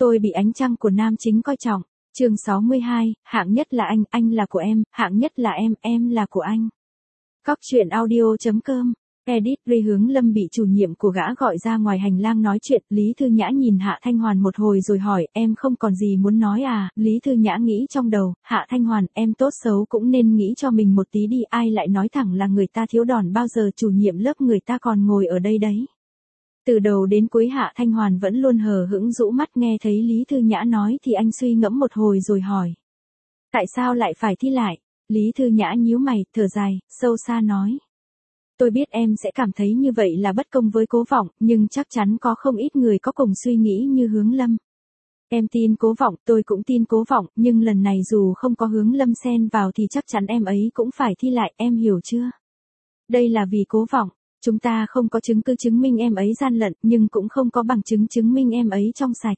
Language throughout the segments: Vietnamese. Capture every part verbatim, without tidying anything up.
Tôi bị ánh trăng của nam chính coi trọng. Chương sáu mươi hai, hạng nhất là anh, anh là của em, hạng nhất là em, em là của anh. Cóc truyện audio chấm com. Edit Ri Hướng Lâm bị chủ nhiệm của gã gọi ra ngoài hành lang nói chuyện, Lý Thư Nhã nhìn Hạ Thanh Hoàn một hồi rồi hỏi, em không còn gì muốn nói à? Lý Thư Nhã nghĩ trong đầu, Hạ Thanh Hoàn, em tốt xấu cũng nên nghĩ cho mình một tí đi, ai lại nói thẳng là người ta thiếu đòn bao giờ, chủ nhiệm lớp người ta còn ngồi ở đây đấy. Từ đầu đến cuối Hạ Thanh Hoàn vẫn luôn hờ hững rũ mắt, nghe thấy Lý Thư Nhã nói thì anh suy ngẫm một hồi rồi hỏi. Tại sao lại phải thi lại? Lý Thư Nhã nhíu mày, thở dài, sâu xa nói. Tôi biết em sẽ cảm thấy như vậy là bất công với Cố Vọng, nhưng chắc chắn có không ít người có cùng suy nghĩ như Hướng Lâm. Em tin Cố Vọng, tôi cũng tin Cố Vọng, nhưng lần này dù không có Hướng Lâm xen vào thì chắc chắn em ấy cũng phải thi lại, em hiểu chưa? Đây là vì Cố Vọng. Chúng ta không có chứng cứ chứng minh em ấy gian lận, nhưng cũng không có bằng chứng chứng minh em ấy trong sạch.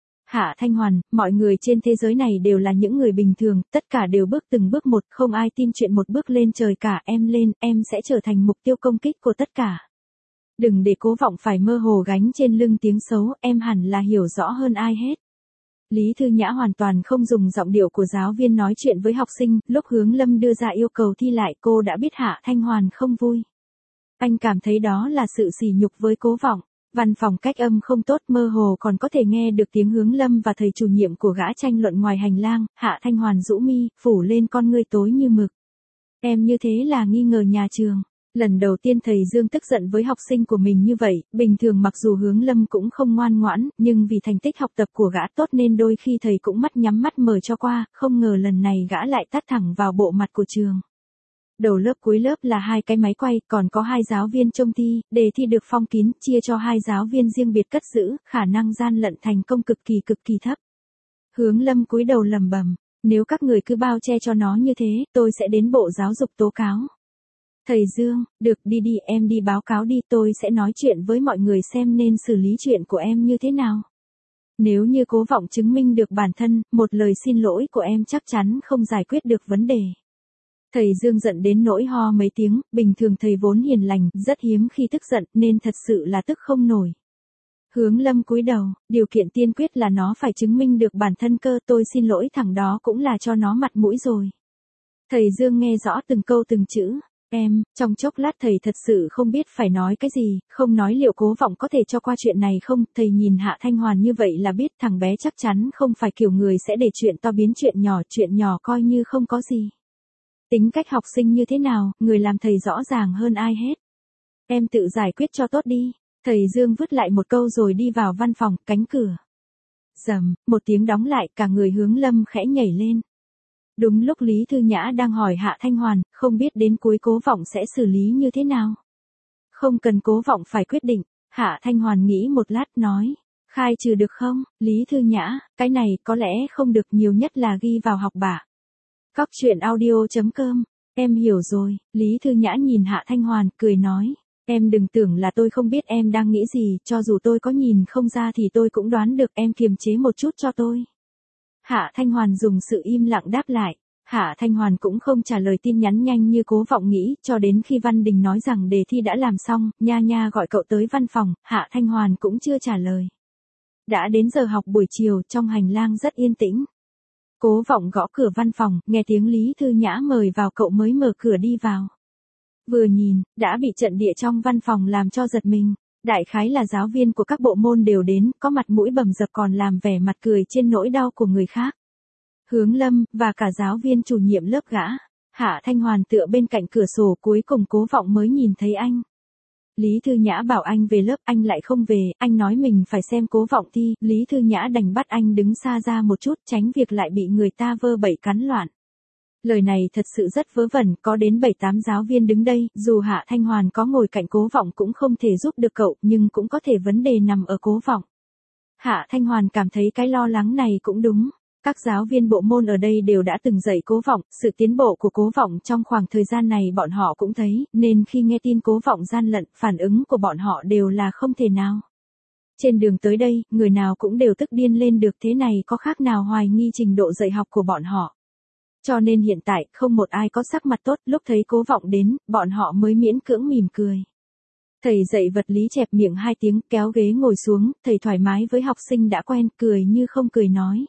Hạ Thanh Hoàn, mọi người trên thế giới này đều là những người bình thường, tất cả đều bước từng bước một, không ai tin chuyện một bước lên trời cả, em lên, em sẽ trở thành mục tiêu công kích của tất cả. Đừng để Cố Vọng phải mơ hồ gánh trên lưng tiếng xấu, em hẳn là hiểu rõ hơn ai hết. Lý Thư Nhã hoàn toàn không dùng giọng điệu của giáo viên nói chuyện với học sinh, lúc Hướng Lâm đưa ra yêu cầu thi lại cô đã biết Hạ Thanh Hoàn không vui. Anh cảm thấy đó là sự sỉ nhục với Cố Vọng. Văn phòng cách âm không tốt, mơ hồ còn có thể nghe được tiếng Hướng Lâm và thầy chủ nhiệm của gã tranh luận ngoài hành lang. Hạ Thanh Hoàn rũ mi, phủ lên con ngươi tối như mực. Em như thế là nghi ngờ nhà trường. Lần đầu tiên thầy Dương tức giận với học sinh của mình như vậy, bình thường mặc dù Hướng Lâm cũng không ngoan ngoãn, nhưng vì thành tích học tập của gã tốt nên đôi khi thầy cũng mắt nhắm mắt mở cho qua, không ngờ lần này gã lại tát thẳng vào bộ mặt của trường. Đầu lớp cuối lớp là hai cái máy quay, còn có hai giáo viên trông thi, đề thi được phong kín, chia cho hai giáo viên riêng biệt cất giữ, khả năng gian lận thành công cực kỳ cực kỳ thấp. Hướng Lâm cúi đầu lẩm bẩm, nếu các người cứ bao che cho nó như thế, tôi sẽ đến Bộ Giáo dục tố cáo. Thầy Dương, được, đi đi, em đi báo cáo đi, tôi sẽ nói chuyện với mọi người xem nên xử lý chuyện của em như thế nào. Nếu như Cố Vọng chứng minh được bản thân, một lời xin lỗi của em chắc chắn không giải quyết được vấn đề. Thầy Dương giận đến nỗi ho mấy tiếng, bình thường thầy vốn hiền lành, rất hiếm khi tức giận, nên thật sự là tức không nổi. Hướng Lâm cúi đầu, điều kiện tiên quyết là nó phải chứng minh được bản thân cơ, tôi xin lỗi thằng đó cũng là cho nó mặt mũi rồi. Thầy Dương nghe rõ từng câu từng chữ, em, trong chốc lát thầy thật sự không biết phải nói cái gì, không nói liệu Cố Vọng có thể cho qua chuyện này không, thầy nhìn Hạ Thanh Hoàn như vậy là biết thằng bé chắc chắn không phải kiểu người sẽ để chuyện to biến chuyện nhỏ, chuyện nhỏ coi như không có gì. Tính cách học sinh như thế nào, người làm thầy rõ ràng hơn ai hết. Em tự giải quyết cho tốt đi. Thầy Dương vứt lại một câu rồi đi vào văn phòng, cánh cửa. Rầm, một tiếng đóng lại, cả người Hướng Lâm khẽ nhảy lên. Đúng lúc Lý Thư Nhã đang hỏi Hạ Thanh Hoàn, không biết đến cuối Cố Vọng sẽ xử lý như thế nào. Không cần Cố Vọng phải quyết định, Hạ Thanh Hoàn nghĩ một lát nói. Khai trừ được không, Lý Thư Nhã, cái này có lẽ không được, nhiều nhất là ghi vào học bạ. Cóc truyện audio chấm com, em hiểu rồi, Lý Thư Nhã nhìn Hạ Thanh Hoàn, cười nói, em đừng tưởng là tôi không biết em đang nghĩ gì, cho dù tôi có nhìn không ra thì tôi cũng đoán được, em kiềm chế một chút cho tôi. Hạ Thanh Hoàn dùng sự im lặng đáp lại, Hạ Thanh Hoàn cũng không trả lời tin nhắn nhanh như Cố Vọng nghĩ, cho đến khi Văn Đình nói rằng đề thi đã làm xong, nha nha gọi cậu tới văn phòng, Hạ Thanh Hoàn cũng chưa trả lời. Đã đến giờ học buổi chiều, trong hành lang rất yên tĩnh. Cố Vọng gõ cửa văn phòng, nghe tiếng Lý Thư Nhã mời vào cậu mới mở cửa đi vào. Vừa nhìn, đã bị trận địa trong văn phòng làm cho giật mình. Đại khái là giáo viên của các bộ môn đều đến, có mặt mũi bầm dập còn làm vẻ mặt cười trên nỗi đau của người khác. Hướng Lâm, và cả giáo viên chủ nhiệm lớp gã. Hạ Thanh Hoàn tựa bên cạnh cửa sổ, cuối cùng Cố Vọng mới nhìn thấy anh. Lý Thư Nhã bảo anh về lớp, anh lại không về, anh nói mình phải xem Cố Vọng thi, Lý Thư Nhã đành bắt anh đứng xa ra một chút, tránh việc lại bị người ta vơ bẩy cắn loạn. Lời này thật sự rất vớ vẩn, có đến bảy tám giáo viên đứng đây, dù Hạ Thanh Hoàn có ngồi cạnh Cố Vọng cũng không thể giúp được cậu, nhưng cũng có thể vấn đề nằm ở Cố Vọng. Hạ Thanh Hoàn cảm thấy cái lo lắng này cũng đúng. Các giáo viên bộ môn ở đây đều đã từng dạy Cố Vọng, sự tiến bộ của Cố Vọng trong khoảng thời gian này bọn họ cũng thấy, nên khi nghe tin Cố Vọng gian lận, phản ứng của bọn họ đều là không thể nào. Trên đường tới đây, người nào cũng đều tức điên lên được, thế này có khác nào hoài nghi trình độ dạy học của bọn họ. Cho nên hiện tại, không một ai có sắc mặt tốt, lúc thấy Cố Vọng đến, bọn họ mới miễn cưỡng mỉm cười. Thầy dạy vật lý chẹp miệng hai tiếng, kéo ghế ngồi xuống, thầy thoải mái với học sinh đã quen, cười như không cười nói.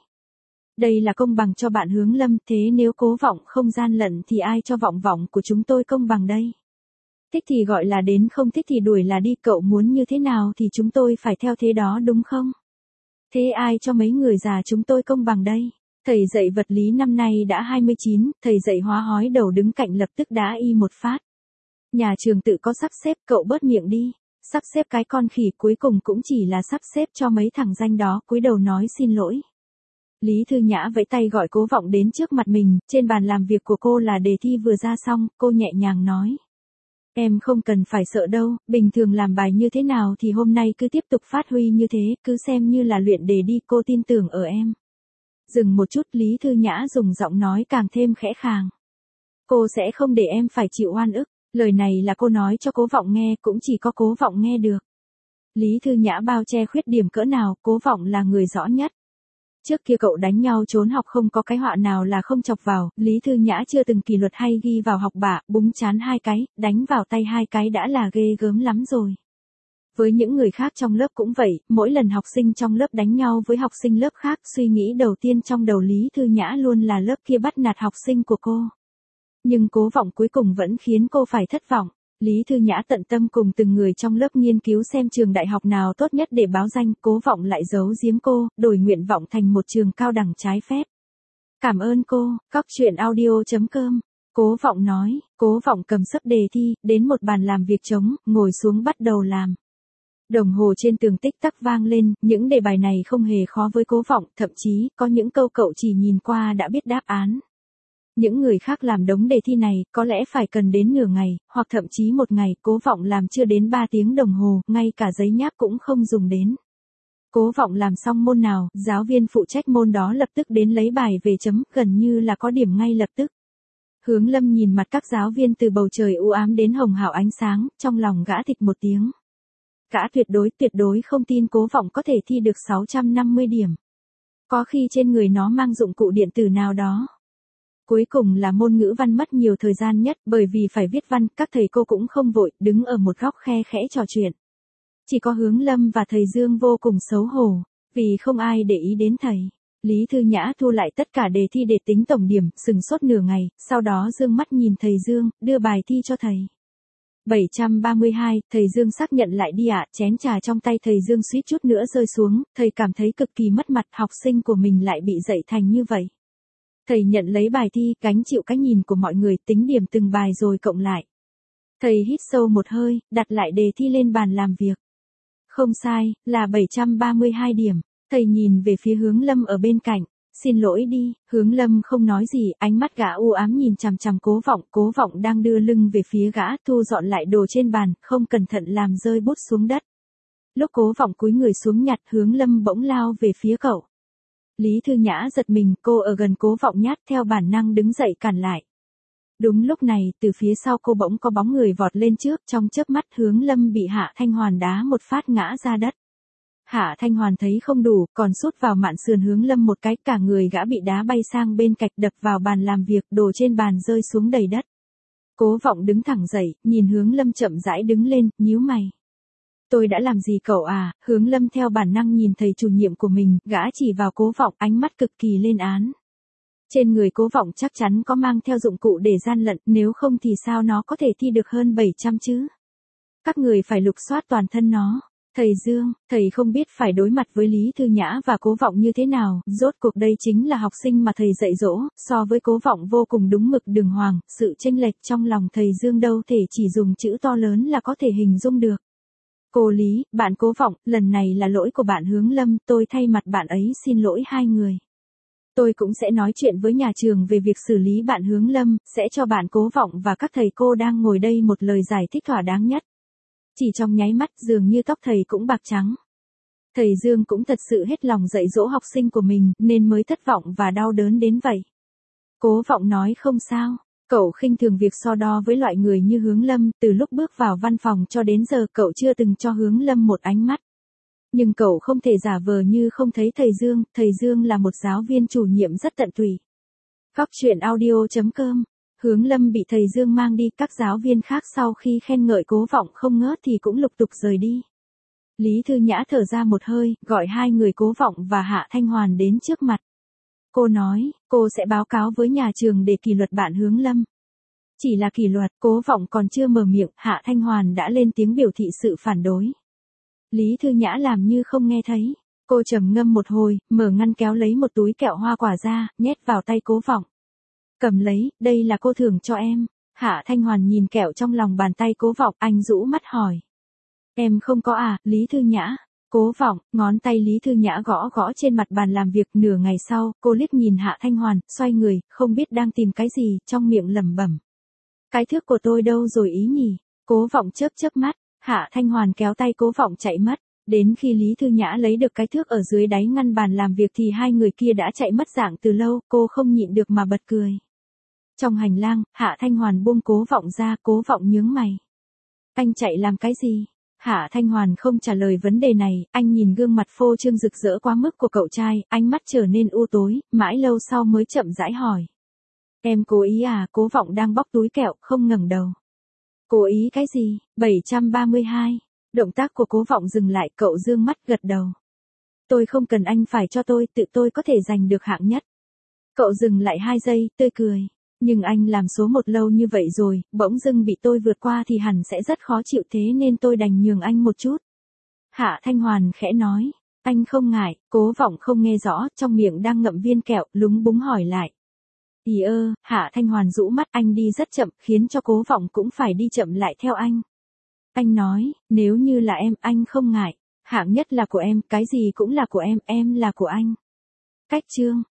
Đây là công bằng cho bạn Hướng Lâm, thế nếu Cố Vọng không gian lận thì ai cho Vọng Vọng của chúng tôi công bằng đây? Thích thì gọi là đến, không thích thì đuổi là đi, cậu muốn như thế nào thì chúng tôi phải theo thế đó đúng không? Thế ai cho mấy người già chúng tôi công bằng đây? Thầy dạy vật lý năm nay đã hai mươi chín, thầy dạy hóa hói đầu đứng cạnh lập tức đá y một phát. Nhà trường tự có sắp xếp, cậu bớt miệng đi. Sắp xếp cái con khỉ, cuối cùng cũng chỉ là sắp xếp cho mấy thằng danh đó, cúi đầu nói xin lỗi. Lý Thư Nhã vẫy tay gọi Cố Vọng đến trước mặt mình, trên bàn làm việc của cô là đề thi vừa ra xong, cô nhẹ nhàng nói. Em không cần phải sợ đâu, bình thường làm bài như thế nào thì hôm nay cứ tiếp tục phát huy như thế, cứ xem như là luyện đề đi, cô tin tưởng ở em. Dừng một chút, Lý Thư Nhã dùng giọng nói càng thêm khẽ khàng. Cô sẽ không để em phải chịu oan ức, lời này là cô nói cho Cố Vọng nghe, cũng chỉ có Cố Vọng nghe được. Lý Thư Nhã bao che khuyết điểm cỡ nào, Cố Vọng là người rõ nhất. Trước kia cậu đánh nhau trốn học không có cái họa nào là không chọc vào, Lý Thư Nhã chưa từng kỷ luật hay ghi vào học bạ, búng chán hai cái, đánh vào tay hai cái đã là ghê gớm lắm rồi. Với những người khác trong lớp cũng vậy, mỗi lần học sinh trong lớp đánh nhau với học sinh lớp khác, suy nghĩ đầu tiên trong đầu Lý Thư Nhã luôn là lớp kia bắt nạt học sinh của cô. Nhưng Cố Vọng cuối cùng vẫn khiến cô phải thất vọng. Lý Thư Nhã tận tâm cùng từng người trong lớp nghiên cứu xem trường đại học nào tốt nhất để báo danh, Cố Vọng lại giấu giếm cô, đổi nguyện vọng thành một trường cao đẳng trái phép. Cảm ơn cô, cóc truyện audio chấm com. Cố Vọng nói, Cố Vọng cầm sấp đề thi, đến một bàn làm việc trống, ngồi xuống bắt đầu làm. Đồng hồ trên tường tích tắc vang lên, những đề bài này không hề khó với Cố Vọng, thậm chí, có những câu cậu chỉ nhìn qua đã biết đáp án. Những người khác làm đống đề thi này, có lẽ phải cần đến nửa ngày, hoặc thậm chí một ngày, Cố Vọng làm chưa đến ba tiếng đồng hồ, ngay cả giấy nháp cũng không dùng đến. Cố Vọng làm xong môn nào, giáo viên phụ trách môn đó lập tức đến lấy bài về chấm, gần như là có điểm ngay lập tức. Hướng Lâm nhìn mặt các giáo viên từ bầu trời u ám đến hồng hào ánh sáng, trong lòng gã thịch một tiếng. Gã tuyệt đối tuyệt đối không tin Cố Vọng có thể thi được sáu trăm năm mươi điểm. Có khi trên người nó mang dụng cụ điện tử nào đó. Cuối cùng là môn ngữ văn mất nhiều thời gian nhất, bởi vì phải viết văn, các thầy cô cũng không vội, đứng ở một góc khe khẽ trò chuyện. Chỉ có Hướng Lâm và thầy Dương vô cùng xấu hổ, vì không ai để ý đến thầy. Lý Thư Nhã thu lại tất cả đề thi để tính tổng điểm, sừng sốt nửa ngày, sau đó dương mắt nhìn thầy Dương, đưa bài thi cho thầy. bảy trăm ba mươi hai, thầy Dương xác nhận lại đi ạ, chén trà trong tay thầy Dương suýt chút nữa rơi xuống, thầy cảm thấy cực kỳ mất mặt, học sinh của mình lại bị dạy thành như vậy. Thầy nhận lấy bài thi, gánh chịu cái nhìn của mọi người, tính điểm từng bài rồi cộng lại. Thầy hít sâu một hơi, đặt lại đề thi lên bàn làm việc. Không sai, là bảy trăm ba mươi hai điểm. Thầy nhìn về phía Hướng Lâm ở bên cạnh. Xin lỗi đi, Hướng Lâm không nói gì, ánh mắt gã u ám nhìn chằm chằm Cố Vọng, Cố Vọng đang đưa lưng về phía gã, thu dọn lại đồ trên bàn, không cẩn thận làm rơi bút xuống đất. Lúc Cố Vọng cúi người xuống nhặt, Hướng Lâm bỗng lao về phía cậu. Lý Thư Nhã giật mình, cô ở gần Cố Vọng nhát, theo bản năng đứng dậy cản lại. Đúng lúc này, từ phía sau cô bỗng có bóng người vọt lên trước, trong chớp mắt Hướng Lâm bị Hạ Thanh Hoàn đá một phát ngã ra đất. Hạ Thanh Hoàn thấy không đủ, còn sút vào mạn sườn Hướng Lâm một cái, cả người gã bị đá bay sang bên cạnh, đập vào bàn làm việc, đồ trên bàn rơi xuống đầy đất. Cố Vọng đứng thẳng dậy, nhìn Hướng Lâm chậm rãi đứng lên, nhíu mày. Tôi đã làm gì cậu à? Hướng Lâm theo bản năng nhìn thầy chủ nhiệm của mình, gã chỉ vào Cố Vọng, ánh mắt cực kỳ lên án. Trên người Cố Vọng chắc chắn có mang theo dụng cụ để gian lận, nếu không thì sao nó có thể thi được hơn bảy trăm chứ? Các người phải lục soát toàn thân nó. Thầy Dương, thầy không biết phải đối mặt với Lý Thư Nhã và Cố Vọng như thế nào, rốt cuộc đây chính là học sinh mà thầy dạy dỗ, so với Cố Vọng vô cùng đúng mực đường hoàng, sự chênh lệch trong lòng thầy Dương đâu thể chỉ dùng chữ to lớn là có thể hình dung được. Cô Lý, bạn Cố Vọng, lần này là lỗi của bạn Hướng Lâm, tôi thay mặt bạn ấy xin lỗi hai người. Tôi cũng sẽ nói chuyện với nhà trường về việc xử lý bạn Hướng Lâm, sẽ cho bạn Cố Vọng và các thầy cô đang ngồi đây một lời giải thích thỏa đáng nhất. Chỉ trong nháy mắt dường như tóc thầy cũng bạc trắng. Thầy Dương cũng thật sự hết lòng dạy dỗ học sinh của mình, nên mới thất vọng và đau đớn đến vậy. Cố Vọng nói không sao, cậu khinh thường việc so đo với loại người như Hướng Lâm, từ lúc bước vào văn phòng cho đến giờ cậu chưa từng cho Hướng Lâm một ánh mắt. Nhưng cậu không thể giả vờ như không thấy thầy Dương, thầy Dương là một giáo viên chủ nhiệm rất tận tụy. Cóc truyện audio chấm com Hướng Lâm bị thầy Dương mang đi, các giáo viên khác sau khi khen ngợi Cố Vọng không ngớt thì cũng lục tục rời đi. Lý Thư Nhã thở ra một hơi, gọi hai người Cố Vọng và Hạ Thanh Hoàn đến trước mặt. Cô nói, cô sẽ báo cáo với nhà trường để kỷ luật bạn Hướng Lâm. Chỉ là kỷ luật, Cố Vọng còn chưa mở miệng, Hạ Thanh Hoàn đã lên tiếng biểu thị sự phản đối. Lý Thư Nhã làm như không nghe thấy. Cô trầm ngâm một hồi, mở ngăn kéo lấy một túi kẹo hoa quả ra, nhét vào tay Cố Vọng. Cầm lấy, đây là cô thưởng cho em. Hạ Thanh Hoàn nhìn kẹo trong lòng bàn tay Cố Vọng, anh rũ mắt hỏi. Em không có à, Lý Thư Nhã. Cố Vọng, ngón tay Lý Thư Nhã gõ gõ trên mặt bàn làm việc. Nửa ngày sau, cô liếc nhìn Hạ Thanh Hoàn, xoay người, không biết đang tìm cái gì, trong miệng lẩm bẩm. Cái thước của tôi đâu rồi ý nhỉ? Cố Vọng chớp chớp mắt, Hạ Thanh Hoàn kéo tay Cố Vọng chạy mất. Đến khi Lý Thư Nhã lấy được cái thước ở dưới đáy ngăn bàn làm việc thì hai người kia đã chạy mất dạng từ lâu, cô không nhịn được mà bật cười. Trong hành lang, Hạ Thanh Hoàn buông Cố Vọng ra, Cố Vọng nhướng mày. Anh chạy làm cái gì? Hạ Thanh Hoàn không trả lời vấn đề này, anh nhìn gương mặt phô trương rực rỡ quá mức của cậu trai, ánh mắt trở nên u tối, mãi lâu sau mới chậm rãi hỏi. Em cố ý à? Cố Vọng đang bóc túi kẹo, không ngẩng đầu. Cố ý cái gì? bảy trăm ba mươi hai. Động tác của Cố Vọng dừng lại, cậu dương mắt gật đầu. Tôi không cần anh phải cho tôi, tự tôi có thể giành được hạng nhất. Cậu dừng lại hai giây, tươi cười. Nhưng anh làm số một lâu như vậy rồi, bỗng dưng bị tôi vượt qua thì hẳn sẽ rất khó chịu, thế nên tôi đành nhường anh một chút. Hạ Thanh Hoàn khẽ nói. Anh không ngại. Cố Vọng không nghe rõ, trong miệng đang ngậm viên kẹo, lúng búng hỏi lại. Ý ơ, Hạ Thanh Hoàn rũ mắt, anh đi rất chậm, khiến cho Cố Vọng cũng phải đi chậm lại theo anh. Anh nói, nếu như là em, anh không ngại. Hạng nhất là của em, cái gì cũng là của em, em là của anh. Cách chương.